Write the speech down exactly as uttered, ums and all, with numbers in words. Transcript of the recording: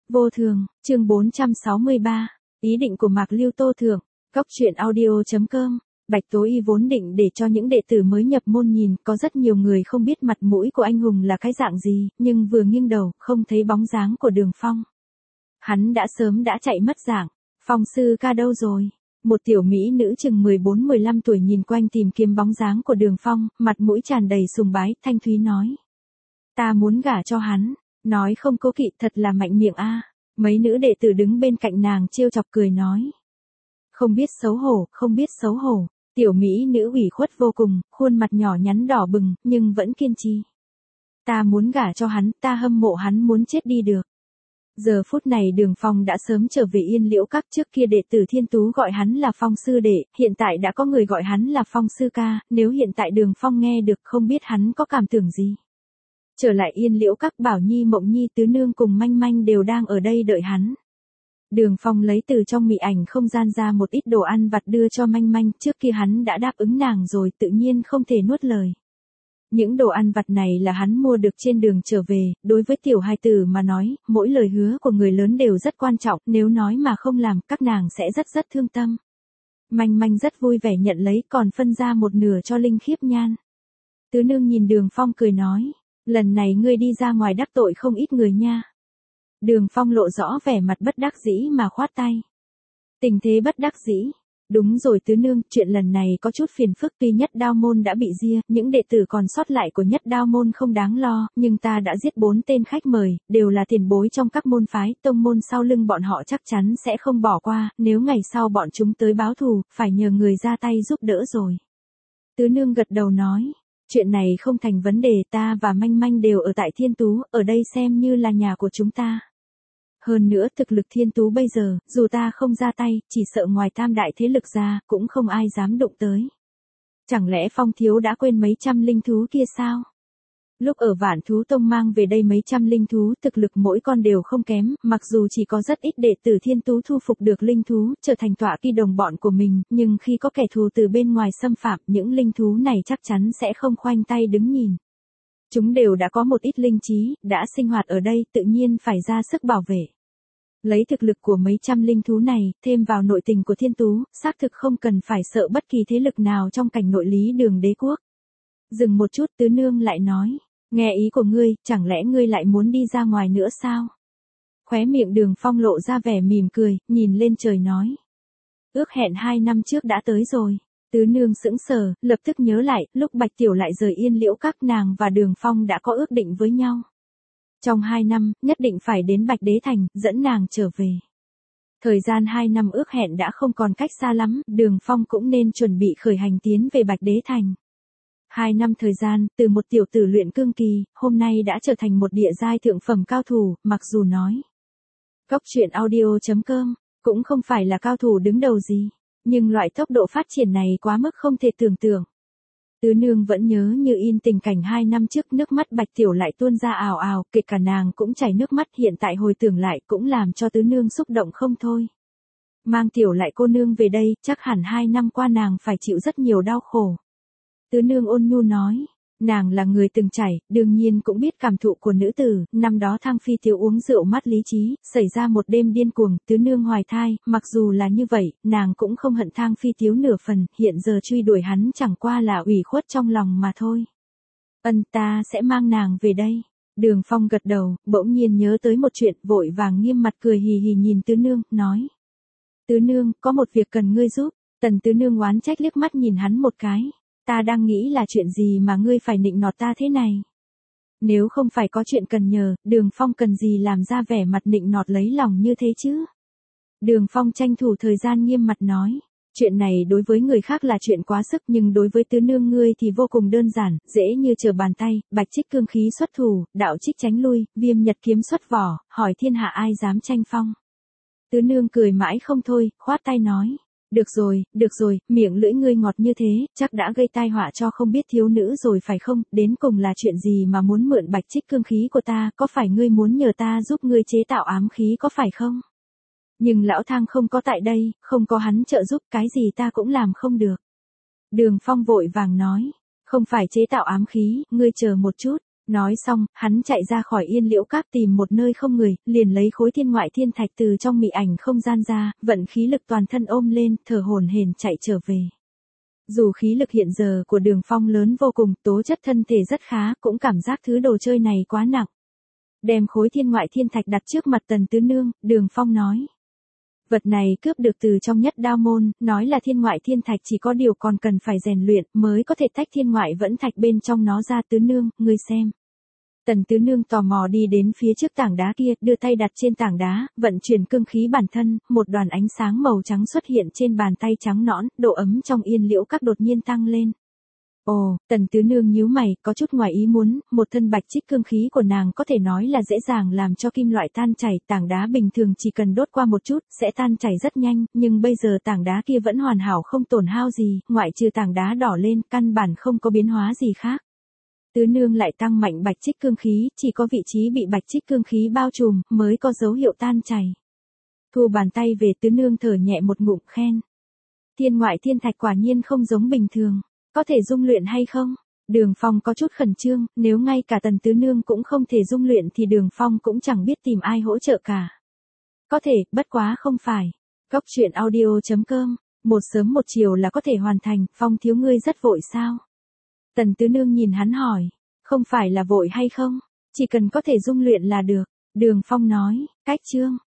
Vô thường, chương bốn trăm sáu mươi ba, ý định của Mạc Lưu Tô Thượng, góc truyện audio.com. Bạch Tố Y vốn định để cho những đệ tử mới nhập môn nhìn, có rất nhiều người không biết mặt mũi của anh hùng là cái dạng gì, nhưng vừa nghiêng đầu, không thấy bóng dáng của Đường Phong. Hắn đã sớm đã chạy mất dạng. Phong sư ca đâu rồi? Một tiểu mỹ nữ chừng mười bốn mười lăm tuổi nhìn quanh tìm kiếm bóng dáng của Đường Phong, mặt mũi tràn đầy sùng bái, thanh thúy nói. Ta muốn gả cho hắn, nói không cố kỵ, thật là mạnh miệng a. Mấy nữ đệ tử đứng bên cạnh nàng trêu chọc cười nói. Không biết xấu hổ, không biết xấu hổ. Tiểu mỹ nữ ủy khuất vô cùng, khuôn mặt nhỏ nhắn đỏ bừng, nhưng vẫn kiên trì. Ta muốn gả cho hắn, ta hâm mộ hắn muốn chết đi được. Giờ phút này Đường Phong đã sớm trở về Yên Liễu Các, trước kia đệ tử Thiên Tú gọi hắn là Phong sư đệ, hiện tại đã có người gọi hắn là Phong sư ca, nếu hiện tại Đường Phong nghe được không biết hắn có cảm tưởng gì. Trở lại Yên Liễu Các, Bảo Nhi, Mộng Nhi, Tứ Nương cùng Manh Manh đều đang ở đây đợi hắn. Đường Phong lấy từ trong mị ảnh không gian ra một ít đồ ăn vặt đưa cho Manh Manh, trước kia hắn đã đáp ứng nàng rồi, tự nhiên không thể nuốt lời. Những đồ ăn vặt này là hắn mua được trên đường trở về, đối với tiểu hài tử mà nói, mỗi lời hứa của người lớn đều rất quan trọng, nếu nói mà không làm, các nàng sẽ rất rất thương tâm. Manh Manh rất vui vẻ nhận lấy, còn phân ra một nửa cho Linh Khiếp Nhan. Tứ Nương nhìn Đường Phong cười nói, lần này ngươi đi ra ngoài đắc tội không ít người nha. Đường Phong lộ rõ vẻ mặt bất đắc dĩ mà khoát tay. Tình thế bất đắc dĩ. Đúng rồi Tứ Nương, chuyện lần này có chút phiền phức, tuy Nhất Đao môn đã bị ria, những đệ tử còn sót lại của Nhất Đao môn không đáng lo, nhưng ta đã giết bốn tên khách mời, đều là tiền bối trong các môn phái, tông môn sau lưng bọn họ chắc chắn sẽ không bỏ qua, nếu ngày sau bọn chúng tới báo thù, phải nhờ người ra tay giúp đỡ rồi. Tứ Nương gật đầu nói, chuyện này không thành vấn đề, ta và Manh Manh đều ở tại Thiên Tú, ở đây xem như là nhà của chúng ta. Hơn nữa thực lực Thiên Tú bây giờ, dù ta không ra tay, chỉ sợ ngoài tam đại thế lực ra, cũng không ai dám đụng tới. Chẳng lẽ Phong thiếu đã quên mấy trăm linh thú kia sao? Lúc ở Vạn Thú Tông mang về đây mấy trăm linh thú, thực lực mỗi con đều không kém, mặc dù chỉ có rất ít đệ tử Thiên Tú thu phục được linh thú, trở thành tọa kỵ đồng bọn của mình, nhưng khi có kẻ thù từ bên ngoài xâm phạm, những linh thú này chắc chắn sẽ không khoanh tay đứng nhìn. Chúng đều đã có một ít linh trí, đã sinh hoạt ở đây, tự nhiên phải ra sức bảo vệ. Lấy thực lực của mấy trăm linh thú này, thêm vào nội tình của Thiên Tú, xác thực không cần phải sợ bất kỳ thế lực nào trong cảnh nội lý Đường đế quốc. Dừng một chút, Tứ Nương lại nói, nghe ý của ngươi, chẳng lẽ ngươi lại muốn đi ra ngoài nữa sao? Khóe miệng Đường Phong lộ ra vẻ mỉm cười, nhìn lên trời nói. Ước hẹn hai năm trước đã tới rồi. Tứ Nương sững sờ, lập tức nhớ lại, lúc Bạch Tiểu lại rời Yên Liễu Các, nàng và Đường Phong đã có ước định với nhau. Trong hai năm, nhất định phải đến Bạch Đế Thành, dẫn nàng trở về. Thời gian hai năm ước hẹn đã không còn cách xa lắm, Đường Phong cũng nên chuẩn bị khởi hành tiến về Bạch Đế Thành. Hai năm thời gian, từ một tiểu tử luyện cương kỳ, hôm nay đã trở thành một địa giai thượng phẩm cao thủ, mặc dù nói. Góc truyện audio.com, cũng không phải là cao thủ đứng đầu gì. Nhưng loại tốc độ phát triển này quá mức không thể tưởng tượng. Tứ Nương vẫn nhớ như in tình cảnh hai năm trước, nước mắt Bạch Tiểu lại tuôn ra ào ào, kể cả nàng cũng chảy nước mắt, hiện tại hồi tưởng lại cũng làm cho Tứ Nương xúc động không thôi. Mang Tiểu lại cô nương về đây, chắc hẳn hai năm qua nàng phải chịu rất nhiều đau khổ. Tứ Nương ôn nhu nói, nàng là người từng trải, đương nhiên cũng biết cảm thụ của nữ tử, năm đó Thang Phi thiếu uống rượu mất lý trí, xảy ra một đêm điên cuồng, Tứ Nương hoài thai, mặc dù là như vậy, nàng cũng không hận Thang Phi thiếu nửa phần, hiện giờ truy đuổi hắn chẳng qua là ủy khuất trong lòng mà thôi. Ân, ta sẽ mang nàng về đây. Đường Phong gật đầu, bỗng nhiên nhớ tới một chuyện, vội vàng nghiêm mặt cười hì hì nhìn Tứ Nương, nói. Tứ Nương, có một việc cần ngươi giúp. Tần Tứ Nương oán trách liếc mắt nhìn hắn một cái. Ta đang nghĩ là chuyện gì mà ngươi phải nịnh nọt ta thế này? Nếu không phải có chuyện cần nhờ, Đường Phong cần gì làm ra vẻ mặt nịnh nọt lấy lòng như thế chứ? Đường Phong tranh thủ thời gian nghiêm mặt nói, chuyện này đối với người khác là chuyện quá sức, nhưng đối với Tứ Nương ngươi thì vô cùng đơn giản, dễ như trở bàn tay, Bạch Trích cương khí xuất thủ, đạo trích tránh lui, Viêm Nhật kiếm xuất vỏ, hỏi thiên hạ ai dám tranh phong. Tứ Nương cười mãi không thôi, khoát tay nói. Được rồi, được rồi, miệng lưỡi ngươi ngọt như thế, chắc đã gây tai họa cho không biết thiếu nữ rồi phải không, đến cùng là chuyện gì mà muốn mượn Bạch Trích cương khí của ta, có phải ngươi muốn nhờ ta giúp ngươi chế tạo ám khí có phải không? Nhưng lão Thang không có tại đây, không có hắn trợ giúp, cái gì ta cũng làm không được. Đường Phong vội vàng nói, không phải chế tạo ám khí, ngươi chờ một chút. Nói xong, hắn chạy ra khỏi Yên Liễu Các tìm một nơi không người, liền lấy khối thiên ngoại thiên thạch từ trong mị ảnh không gian ra, vận khí lực toàn thân ôm lên, thở hổn hển chạy trở về. Dù khí lực hiện giờ của Đường Phong lớn vô cùng, tố chất thân thể rất khá, cũng cảm giác thứ đồ chơi này quá nặng. Đem khối thiên ngoại thiên thạch đặt trước mặt Tần Tứ Nương, Đường Phong nói. Vật này cướp được từ trong Nhất Đao môn, nói là thiên ngoại thiên thạch, chỉ có điều còn cần phải rèn luyện, mới có thể tách thiên ngoại vẫn thạch bên trong nó ra. Tứ Nương, ngươi xem. Tần Tứ Nương tò mò đi đến phía trước tảng đá kia, đưa tay đặt trên tảng đá, vận chuyển cương khí bản thân, một đoàn ánh sáng màu trắng xuất hiện trên bàn tay trắng nõn, độ ấm trong Yên Liễu Các đột nhiên tăng lên. Ồ, Tần Tứ Nương nhíu mày, có chút ngoài ý muốn, một thân bạch trích cương khí của nàng có thể nói là dễ dàng làm cho kim loại tan chảy, tảng đá bình thường chỉ cần đốt qua một chút, sẽ tan chảy rất nhanh, nhưng bây giờ tảng đá kia vẫn hoàn hảo không tổn hao gì, ngoại trừ tảng đá đỏ lên, căn bản không có biến hóa gì khác. Tứ Nương lại tăng mạnh bạch trích cương khí, chỉ có vị trí bị bạch trích cương khí bao trùm, mới có dấu hiệu tan chảy. Thu bàn tay về, Tứ Nương thở nhẹ một ngụm khen. Thiên ngoại thiên thạch quả nhiên không giống bình thường. Có thể dung luyện hay không? Đường Phong có chút khẩn trương, nếu ngay cả Tần Tứ Nương cũng không thể dung luyện thì Đường Phong cũng chẳng biết tìm ai hỗ trợ cả. Có thể, bất quá không phải. Cốc truyện audio chấm com, một sớm một chiều là có thể hoàn thành, Phong thiếu ngươi rất vội sao? Tần Tứ Nương nhìn hắn hỏi, không phải là vội hay không, chỉ cần có thể dung luyện là được. Đường Phong nói, cách chương.